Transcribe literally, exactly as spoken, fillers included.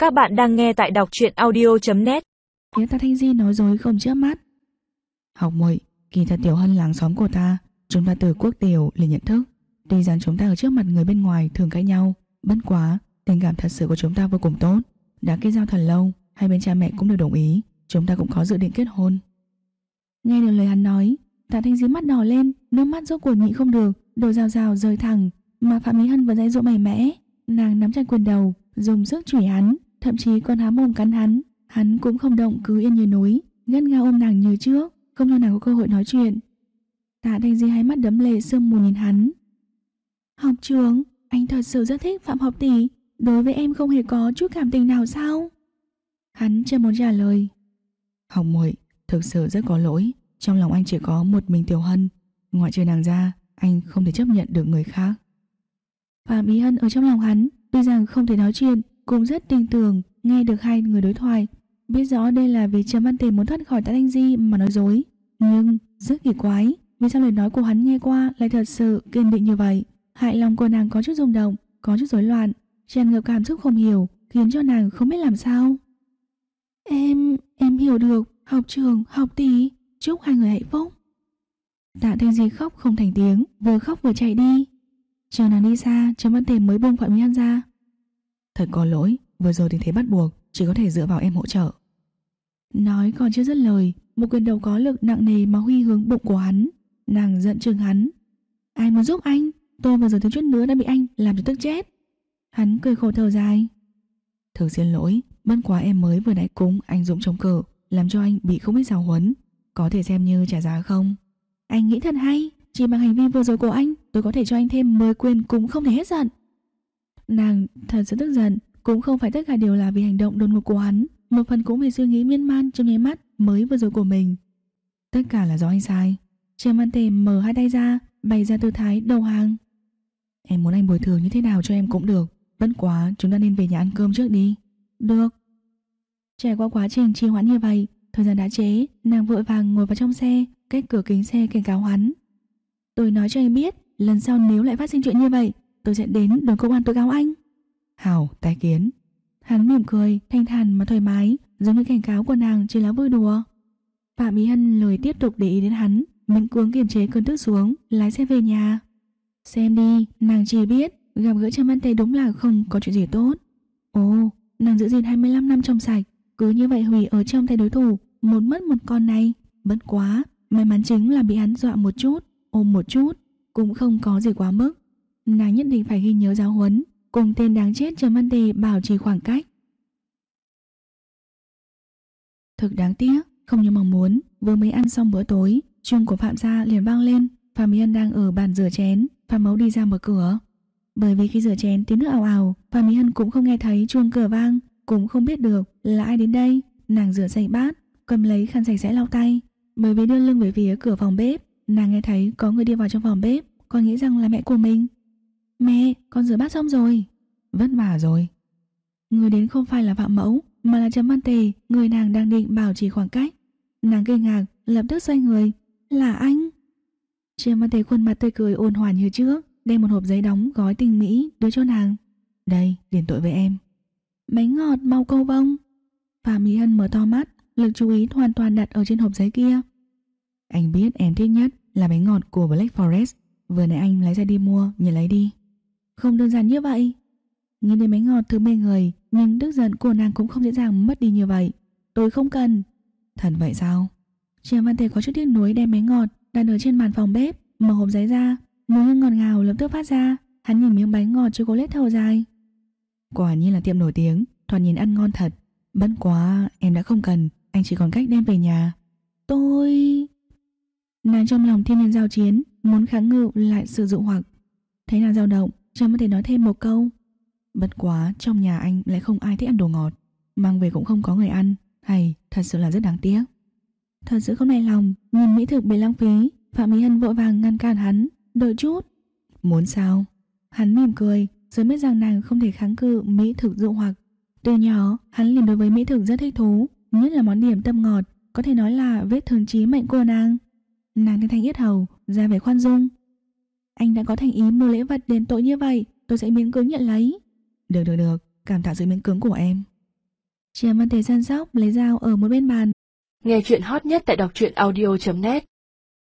Các bạn đang nghe tại đọc truyện audio chấm net. Phía Tạ Thanh Di nói dối không chớp mắt. Học muội, kỳ thật Tiểu Hân làng xóm của ta, chúng ta từ quốc tiểu liền nhận thức. Tuy rằng chúng ta ở trước mặt người bên ngoài thường cãi nhau, bất quá tình cảm thật sự của chúng ta vô cùng tốt. Đã kết giao thật lâu, hai bên cha mẹ cũng đều đồng ý, chúng ta cũng có dự định kết hôn. Nghe được lời hắn nói, Tạ Thanh Di mắt đỏ lên, nước mắt rốt cuộc nhịn không được, đổ rào rào rơi thẳng. Mà Phạm Mỹ Hân vẫn dãy dỗ mày mẽ, nàng nắm chặt quyền đầu, dùng sức chửi hắn, thậm chí còn há mồm cắn hắn. Hắn cũng không động, cứ yên như núi, gắt gao ôm nàng như trước, không cho nàng có cơ hội nói chuyện. Tạ Thanh Di hai mắt đẫm lệ sương mù nhìn hắn. Học trưởng, anh thật sự rất thích Phạm học tỷ, đối với em không hề có chút cảm tình nào sao? Hắn chưa muốn trả lời. Học muội, thực sự rất có lỗi, trong lòng anh chỉ có một mình Tiểu Hân, ngoại trừ nàng ra, anh không thể chấp nhận được người khác. Phạm Mỹ Hân ở trong lòng hắn, tuy rằng không thể nói chuyện, cũng rất tin tưởng nghe được hai người đối thoại, biết rõ đây là vì Trầm Văn Tề muốn thoát khỏi Tạ Thanh Di mà nói dối, nhưng rất kỳ quái, vì sao lời nói của hắn nghe qua lại thật sự kiên định như vậy. Hại lòng của nàng có chút rung động, có chút rối loạn, tràn ngập cảm xúc không hiểu, khiến cho nàng không biết làm sao. Em, em hiểu được, học trưởng, học tỷ, chúc hai người hạnh phúc. Tạ Thanh Di khóc không thành tiếng, vừa khóc vừa chạy đi. Chờ nàng đi xa, Trầm Văn Tề mới buông Phạm Mỹ Hân ra. Thật có lỗi, vừa rồi tình thế bắt buộc, chỉ có thể dựa vào em hỗ trợ. Nói còn chưa dứt lời, một quyền đầu có lực nặng nề mà huy hướng bụng của hắn. Nàng giận chừng hắn. Ai muốn giúp anh? Tôi vừa rồi thiếu chút nữa đã bị anh làm cho tức chết. Hắn cười khổ thở dài. Thực xin lỗi, bất quá em mới vừa nãy cúng anh dũng chống cự, làm cho anh bị không biết giáo huấn, có thể xem như trả giá không? Anh nghĩ thật hay, chỉ bằng hành vi vừa rồi của anh, tôi có thể cho anh thêm mười quyền cũng không thể hết giận. Nàng thật sự tức giận, cũng không phải tất cả đều là vì hành động đột ngột của hắn, một phần cũng vì suy nghĩ miên man trong nháy mắt mới vừa rồi của mình. Tất cả là do anh sai. Trầm Văn Tề mở hai tay ra, bày ra tư thái đầu hàng. Em muốn anh bồi thường như thế nào cho em cũng được, bất quá chúng ta nên về nhà ăn cơm trước đi. Được. Trải qua quá trình trì hoãn như vậy, thời gian đã trễ, nàng vội vàng ngồi vào trong xe, cách cửa kính xe cảnh cáo hắn. Tôi nói cho anh biết, lần sau nếu lại phát sinh chuyện như vậy, tôi sẽ đến đồn công an tố cáo anh. Hảo, tái kiến. Hắn mỉm cười, thanh thản mà thoải mái, giống như cảnh cáo của nàng chỉ là vui đùa. Phạm Mỹ Hân lười tiếp tục để ý đến hắn, miễn cưỡng kiềm chế cơn tức xuống, lái xe về nhà. Xem đi, nàng chỉ biết gặp gỡ Trầm Văn Tề đúng là không có chuyện gì tốt. Ồ, nàng giữ gìn hai mươi lăm năm trong sạch, cứ như vậy hủy ở trong tay đối thủ, một mất một con này. Bất quá, may mắn chính là bị hắn dọa một chút, ôm một chút, cũng không có gì quá mức. Nàng nhất định phải ghi nhớ giáo huấn, cùng tên đáng chết Trầm Văn Tề bảo trì khoảng cách. Thực đáng tiếc, không như mong muốn, vừa mới ăn xong bữa tối, chuông của Phạm gia liền vang lên. Phạm Mỹ Hân đang ở bàn rửa chén, Phạm Mẫu đi ra mở cửa. Bởi vì khi rửa chén tiếng nước ào ào, Phạm Mỹ Hân cũng không nghe thấy chuông cửa vang, cũng không biết được là ai đến đây. Nàng rửa sạch bát, cầm lấy khăn sạch sẽ lau tay. Bởi vì đưa lưng về phía cửa phòng bếp, nàng nghe thấy có người đi vào trong phòng bếp, còn nghĩ rằng là mẹ của mình. Mẹ, con rửa bát xong rồi. Vất vả rồi. Người đến không phải là Phạm Mẫu, mà là Trầm Văn Tề, người nàng đang định bảo trì khoảng cách. Nàng kinh ngạc, lập tức xoay người. Là anh. Trầm Văn Tề khuôn mặt tươi cười ôn hòa như trước, đem một hộp giấy đóng gói tinh mỹ đưa cho nàng. Đây, đền tội với em. Bánh ngọt màu câu vông. Phạm Mỹ Hân mở to mắt, lực chú ý hoàn toàn đặt ở trên hộp giấy kia. Anh biết em thích nhất là bánh ngọt của Black Forest, vừa nãy anh lấy ra đi mua, nhận lấy đi. Không đơn giản như vậy. Nghĩ đến bánh ngọt thứ mê người, nhưng tức giận của nàng cũng không dễ dàng mất đi như vậy. Tôi không cần. Thật vậy sao? Trầm Văn Tề có chút tiếc nuối đem bánh ngọt đặt ở trên bàn phòng bếp, mở hộp giấy ra, mùi hương ngọt ngào lập tức phát ra. Hắn nhìn miếng bánh ngọt chocolate thầu dài. Quả nhiên là tiệm nổi tiếng, thoạt nhìn ăn ngon thật. Bất quá em đã không cần, anh chỉ còn cách đem về nhà. Tôi... Nàng trong lòng thiên nhiên giao chiến, muốn kháng ngự lại sự dụ hoặc. Thấy nàng dao động, Trầm Văn Tề nói thêm một câu. Bất quá trong nhà anh lại không ai thích ăn đồ ngọt, mang về cũng không có người ăn, hay thật sự là rất đáng tiếc. Thật sự không hài lòng, nhìn mỹ thực bị lãng phí, Phạm Mỹ Hân vội vàng ngăn cản hắn. Đợi chút. Muốn sao? Hắn mỉm cười, rồi biết rằng nàng không thể kháng cự mỹ thực dụ hoặc. Từ nhỏ, hắn liền đối với mỹ thực rất thích thú, nhất là món điểm tâm ngọt, có thể nói là vết thương chí mệnh của nàng. Nàng thanh thanh yết hầu, ra vẻ khoan dung. Anh đã có thành ý mua lễ vật đền tội như vậy, tôi sẽ miễn cưỡng nhận lấy. Được được được, cảm tạ sự miễn cưỡng của em. Chị Văn Thế săn sóc lấy dao ở một bên bàn. Nghe chuyện hot nhất tại đọc truyện audio chấm net.